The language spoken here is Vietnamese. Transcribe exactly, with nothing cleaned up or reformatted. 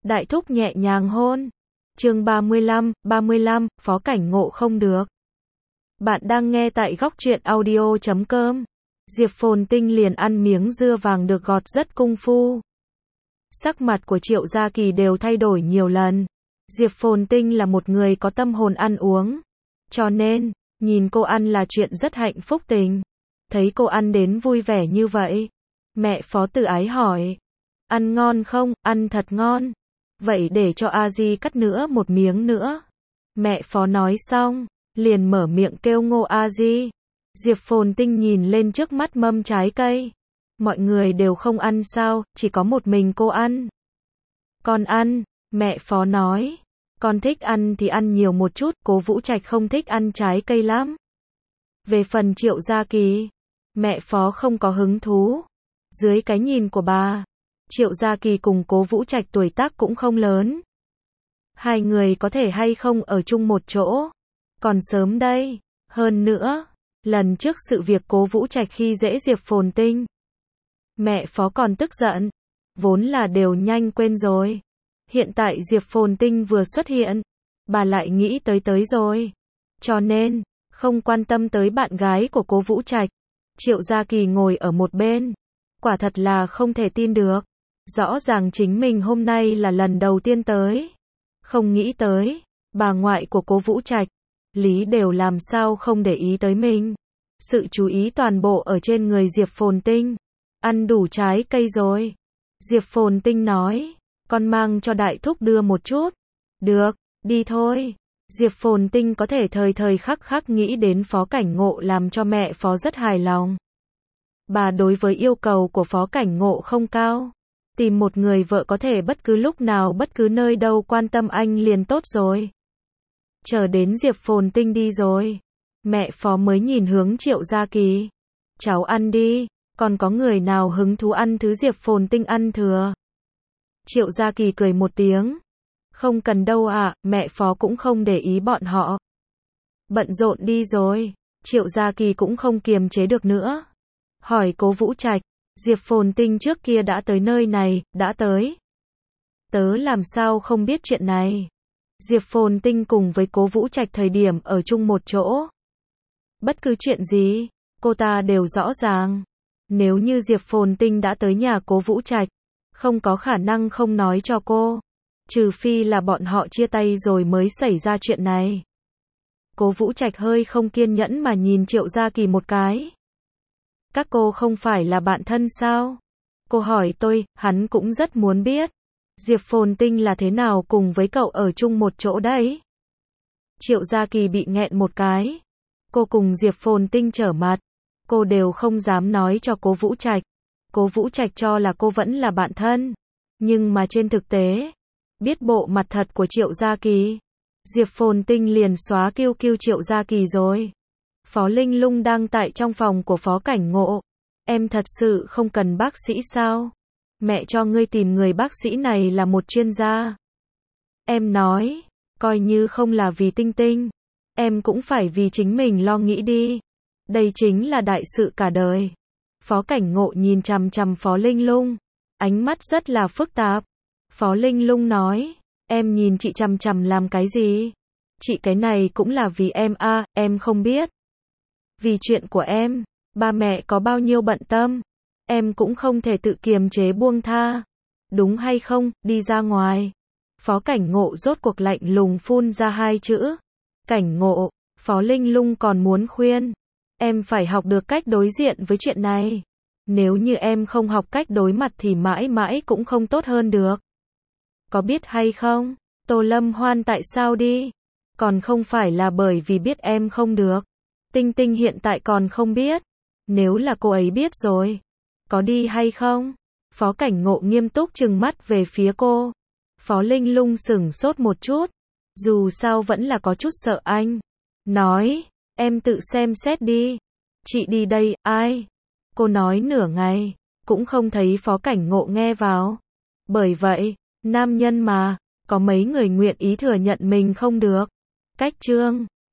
Đại thúc nhẹ nhàng hôn. Chương ba mươi lăm, ba mươi lăm, Phó Cảnh Ngộ không được. Bạn đang nghe tại góc truyện audio chấm com. Diệp Phồn Tinh liền ăn miếng dưa vàng được gọt rất công phu. Sắc mặt của Triệu Gia Kỳ đều thay đổi nhiều lần. Diệp Phồn Tinh là một người có tâm hồn ăn uống. Cho nên, nhìn cô ăn là chuyện rất hạnh phúc tình. Thấy cô ăn đến vui vẻ như vậy. Mẹ Phó Tử Ái hỏi. Ăn ngon không? Ăn thật ngon. Vậy để cho A Di cắt nữa một miếng nữa. Mẹ Phó nói xong, liền mở miệng kêu Ngô A Di. Diệp Phồn Tinh nhìn lên trước mắt mâm trái cây. Mọi người đều không ăn sao, chỉ có một mình cô ăn. Con ăn, mẹ Phó nói. Con thích ăn thì ăn nhiều một chút, Cố Vũ Trạch không thích ăn trái cây lắm. Về phần Triệu Gia Kỳ, mẹ Phó không có hứng thú. Dưới cái nhìn của bà, Triệu Gia Kỳ cùng Cố Vũ Trạch tuổi tác cũng không lớn. Hai người có thể hay không ở chung một chỗ. Còn sớm đây. Hơn nữa, lần trước sự việc Cố Vũ Trạch khi dễ Diệp Phồn Tinh, mẹ Phó còn tức giận. Vốn là đều nhanh quên rồi. Hiện tại Diệp Phồn Tinh vừa xuất hiện, bà lại nghĩ tới tới rồi. Cho nên, không quan tâm tới bạn gái của Cố Vũ Trạch. Triệu Gia Kỳ ngồi ở một bên. Quả thật là không thể tin được. Rõ ràng chính mình hôm nay là lần đầu tiên tới. Không nghĩ tới, bà ngoại của Cố Vũ Trạch, Lý đều làm sao không để ý tới mình. Sự chú ý toàn bộ ở trên người Diệp Phồn Tinh. Ăn đủ trái cây rồi. Diệp Phồn Tinh nói, con mang cho đại thúc đưa một chút. Được, đi thôi. Diệp Phồn Tinh có thể thời thời khắc khắc nghĩ đến Phó Cảnh Ngộ làm cho mẹ Phó rất hài lòng. Bà đối với yêu cầu của Phó Cảnh Ngộ không cao. Tìm một người vợ có thể bất cứ lúc nào bất cứ nơi đâu quan tâm anh liền tốt rồi. Chờ đến Diệp Phồn Tinh đi rồi, mẹ Phó mới nhìn hướng Triệu Gia Kỳ. Cháu ăn đi, còn có người nào hứng thú ăn thứ Diệp Phồn Tinh ăn thừa? Triệu Gia Kỳ cười một tiếng. Không cần đâu ạ, à, mẹ Phó cũng không để ý bọn họ. Bận rộn đi rồi, Triệu Gia Kỳ cũng không kiềm chế được nữa. Hỏi Cố Vũ Trạch, Diệp Phồn Tinh trước kia đã tới nơi này, đã tới. Tớ làm sao không biết chuyện này. Diệp Phồn Tinh cùng với Cố Vũ Trạch thời điểm ở chung một chỗ. Bất cứ chuyện gì, cô ta đều rõ ràng. Nếu như Diệp Phồn Tinh đã tới nhà Cố Vũ Trạch, không có khả năng không nói cho cô. Trừ phi là bọn họ chia tay rồi mới xảy ra chuyện này. Cố Vũ Trạch hơi không kiên nhẫn mà nhìn Triệu Gia Kỳ một cái. Các cô không phải là bạn thân sao? Cô hỏi tôi, hắn cũng rất muốn biết. Diệp Phồn Tinh là thế nào cùng với cậu ở chung một chỗ đấy? Triệu Gia Kỳ bị nghẹn một cái. Cô cùng Diệp Phồn Tinh trở mặt. Cô đều không dám nói cho Cố Vũ Trạch. Cố Vũ Trạch cho là cô vẫn là bạn thân. Nhưng mà trên thực tế, biết bộ mặt thật của Triệu Gia Kỳ, Diệp Phồn Tinh liền xóa kiêu kiêu Triệu Gia Kỳ rồi. Phó Linh Lung đang tại trong phòng của Phó Cảnh Ngộ. Em thật sự không cần bác sĩ sao? Mẹ cho ngươi tìm người bác sĩ này là một chuyên gia. Em nói, coi như không là vì Tinh Tinh, em cũng phải vì chính mình lo nghĩ đi. Đây chính là đại sự cả đời. Phó Cảnh Ngộ nhìn chằm chằm Phó Linh Lung, ánh mắt rất là phức tạp. Phó Linh Lung nói, em nhìn chị chằm chằm làm cái gì? Chị cái này cũng là vì em a, à, em không biết. Vì chuyện của em, ba mẹ có bao nhiêu bận tâm, em cũng không thể tự kiềm chế buông tha. Đúng hay không, đi ra ngoài. Phó Cảnh Ngộ rốt cuộc lạnh lùng phun ra hai chữ. Cảnh Ngộ, Phó Linh Lung còn muốn khuyên. Em phải học được cách đối diện với chuyện này. Nếu như em không học cách đối mặt thì mãi mãi cũng không tốt hơn được. Có biết hay không, Tô Lâm Hoan tại sao đi? Còn không phải là bởi vì biết em không được. Tinh Tinh hiện tại còn không biết. Nếu là cô ấy biết rồi, có đi hay không? Phó Cảnh Ngộ nghiêm túc trừng mắt về phía cô. Phó Linh Lung sửng sốt một chút. Dù sao vẫn là có chút sợ anh. Nói, em tự xem xét đi. Chị đi đây, ai? Cô nói nửa ngày, cũng không thấy Phó Cảnh Ngộ nghe vào. Bởi vậy, nam nhân mà, có mấy người nguyện ý thừa nhận mình không được. Cách chương